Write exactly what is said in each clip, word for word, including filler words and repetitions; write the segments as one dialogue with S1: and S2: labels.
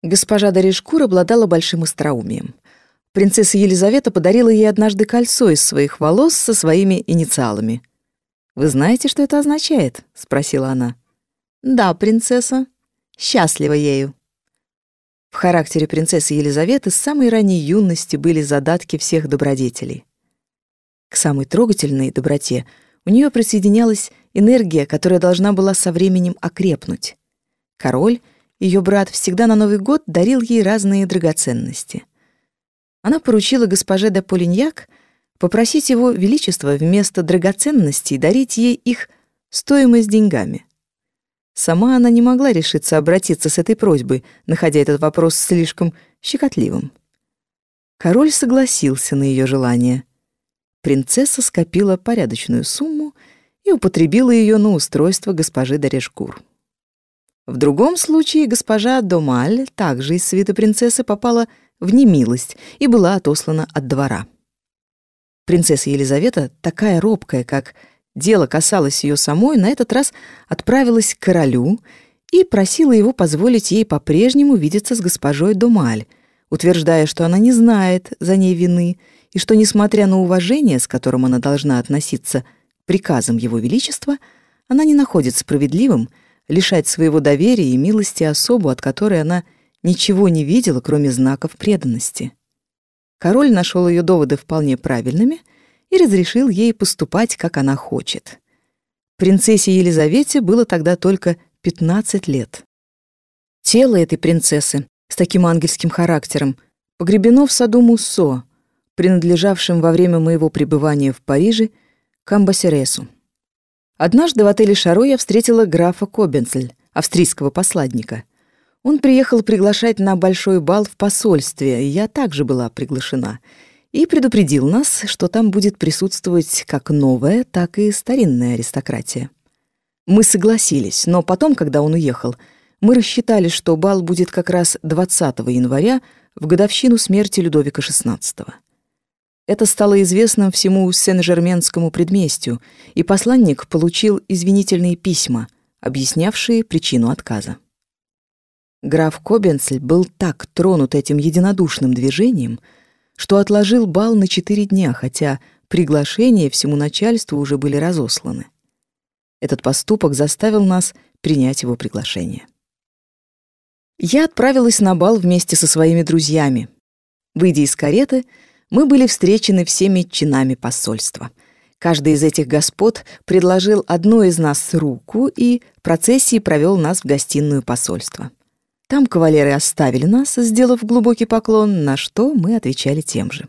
S1: Госпожа Даришкур обладала большим остроумием. Принцесса Елизавета подарила ей однажды кольцо из своих волос со своими инициалами. «Вы знаете, что это означает?» — спросила она. «Да, принцесса. Счастлива ею». В характере принцессы Елизаветы с самой ранней юности были задатки всех добродетелей. К самой трогательной доброте у нее присоединялась энергия, которая должна была со временем окрепнуть. Король, ее брат, всегда на Новый год дарил ей разные драгоценности. Она поручила госпоже де Полиньяк попросить его величество вместо драгоценностей дарить ей их стоимость деньгами. Сама она не могла решиться обратиться с этой просьбой, находя этот вопрос слишком щекотливым. Король согласился на ее желание. Принцесса скопила порядочную сумму и употребила ее на устройство госпожи Даришкур. В другом случае госпожа Домаль, также из свиты принцессы, попала в немилость и была отослана от двора. Принцесса Елизавета, такая робкая, как дело касалось ее самой, на этот раз отправилась к королю и просила его позволить ей по-прежнему видеться с госпожой Домаль, утверждая, что она не знает за ней вины и что, несмотря на уважение, с которым она должна относиться к приказам его величества, она не находит справедливым лишать своего доверия и милости особу, от которой она ничего не видела, кроме знаков преданности. Король нашел ее доводы вполне правильными и разрешил ей поступать, как она хочет. Принцессе Елизавете было тогда только пятнадцать лет. Тело этой принцессы с таким ангельским характером погребено в саду Муссо, принадлежавшем во время моего пребывания в Париже Камбасересу. Однажды в отеле «Шаро» я встретила графа Кобенцель, австрийского посладника. Он приехал приглашать на большой бал в посольстве, и я также была приглашена, и предупредил нас, что там будет присутствовать как новая, так и старинная аристократия. Мы согласились, но потом, когда он уехал, мы рассчитали, что бал будет как раз двадцатого января, в годовщину смерти Людовика шестнадцатого. Это стало известно всему Сен-Жерменскому предместью, и посланник получил извинительные письма, объяснявшие причину отказа. Граф Кобенцель был так тронут этим единодушным движением, что отложил бал на четыре дня, хотя приглашения всему начальству уже были разосланы. Этот поступок заставил нас принять его приглашение. Я отправилась на бал вместе со своими друзьями. Выйдя из кареты, мы были встречены всеми чинами посольства. Каждый из этих господ предложил одной из нас руку и процессией провел нас в гостиную посольства. Там кавалеры оставили нас, сделав глубокий поклон, на что мы отвечали тем же.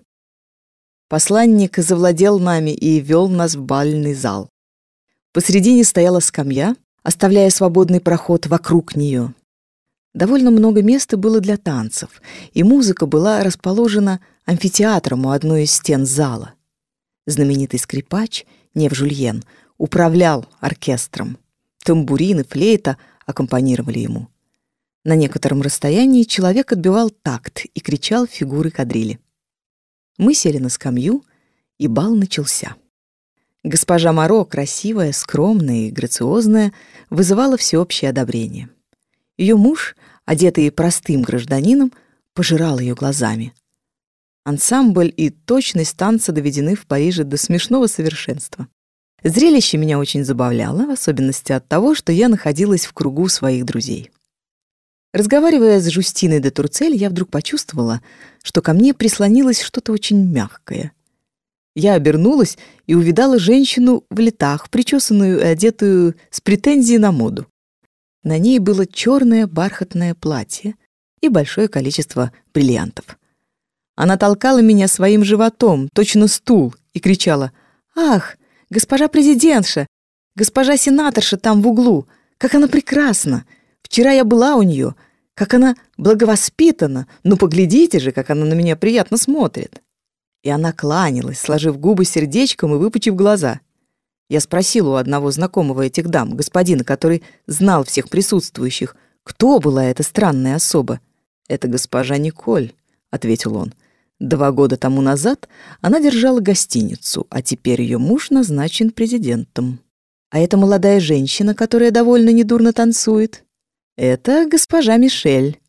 S1: Посланник завладел нами и вел нас в бальный зал. Посредине стояла скамья, оставляя свободный проход вокруг нее. Довольно много места было для танцев, и музыка была расположена амфитеатром у одной из стен зала. Знаменитый скрипач Нев Жульен управлял оркестром. Тамбурин и флейта аккомпанировали ему. На некотором расстоянии человек отбивал такт и кричал фигуры кадрили. Мы сели на скамью, и бал начался. Госпожа Моро, красивая, скромная и грациозная, вызывала всеобщее одобрение. Ее муж, одетый простым гражданином, пожирал ее глазами. Ансамбль и точность танца доведены в Париже до смешного совершенства. Зрелище меня очень забавляло, в особенности от того, что я находилась в кругу своих друзей. Разговаривая с Жюстиной де Турцель, я вдруг почувствовала, что ко мне прислонилось что-то очень мягкое. Я обернулась и увидала женщину в летах, причесанную и одетую с претензией на моду. На ней было черное бархатное платье и большое количество бриллиантов. Она толкала меня своим животом, точно стул, и кричала: «Ах, госпожа президентша, госпожа сенаторша там в углу, как она прекрасна! Вчера я была у нее, как она благовоспитана, ну поглядите же, как она на меня приятно смотрит!» И она кланялась, сложив губы сердечком и выпучив глаза. Я спросила у одного знакомого этих дам, господина, который знал всех присутствующих, кто была эта странная особа. «Это госпожа Николь», — ответил он. «Два года тому назад она держала гостиницу, а теперь ее муж назначен президентом. А эта молодая женщина, которая довольно недурно танцует, это госпожа Мишель.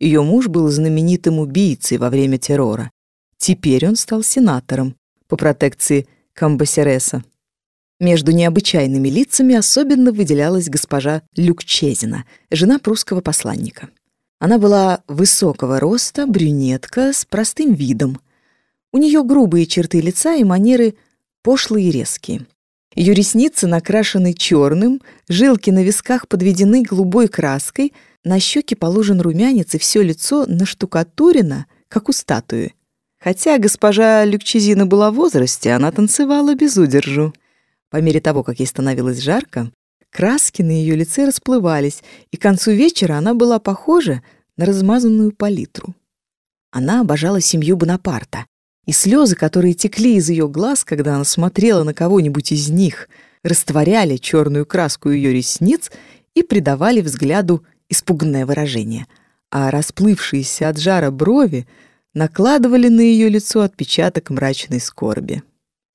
S1: Ее муж был знаменитым убийцей во время террора. Теперь он стал сенатором по протекции Камбасереса. Между необычайными лицами особенно выделялась госпожа Люкчезина, жена прусского посланника. Она была высокого роста, брюнетка, с простым видом. У нее грубые черты лица и манеры пошлые и резкие. Ее ресницы накрашены черным, жилки на висках подведены голубой краской, на щеки положен румянец, и все лицо наштукатурено, как у статуи. Хотя госпожа Люкчезина была в возрасте, она танцевала без удержу. По мере того, как ей становилось жарко, краски на ее лице расплывались, и к концу вечера она была похожа на размазанную палитру. Она обожала семью Бонапарта, и слезы, которые текли из ее глаз, когда она смотрела на кого-нибудь из них, растворяли черную краску ее ресниц и придавали взгляду испуганное выражение, а расплывшиеся от жара брови накладывали на ее лицо отпечаток мрачной скорби.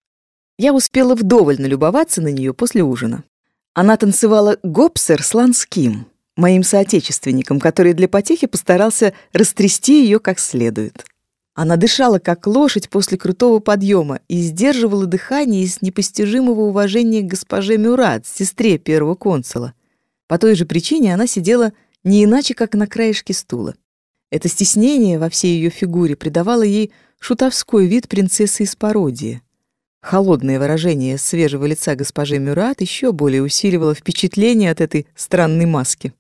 S1: Я успела вдоволь налюбоваться на нее после ужина. Она танцевала гопсер с Ланским, моим соотечественником, который для потехи постарался растрясти ее как следует. Она дышала, как лошадь после крутого подъема, и сдерживала дыхание из непостижимого уважения к госпоже Мюрат, сестре первого консула. По той же причине она сидела не иначе, как на краешке стула. Это стеснение во всей ее фигуре придавало ей шутовской вид принцессы из пародии. Холодное выражение свежего лица госпожи Мюрат еще более усиливало впечатление от этой странной маски.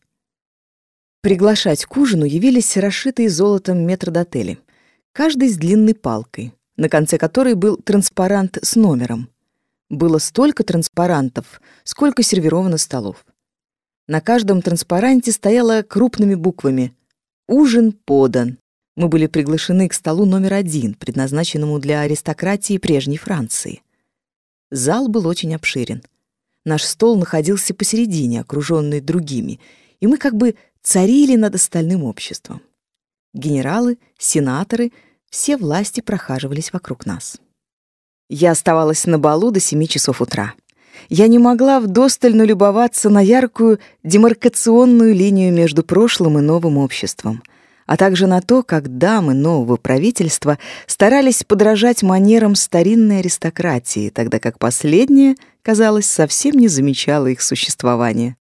S1: Приглашать к ужину явились расшитые золотом метрдотели, каждый с длинной палкой, на конце которой был транспарант с номером. Было столько транспарантов, сколько сервировано столов. На каждом транспаранте стояло крупными буквами «Ужин подан». Мы были приглашены к столу номер один, предназначенному для аристократии прежней Франции. Зал был очень обширен. Наш стол находился посередине, окруженный другими, и мы как бы царили над остальным обществом. Генералы, сенаторы, все власти прохаживались вокруг нас. Я оставалась на балу до семи часов утра. Я не могла вдосталь налюбоваться на яркую демаркационную линию между прошлым и новым обществом, а также на то, как дамы нового правительства старались подражать манерам старинной аристократии, тогда как последняя, казалось, совсем не замечала их существования.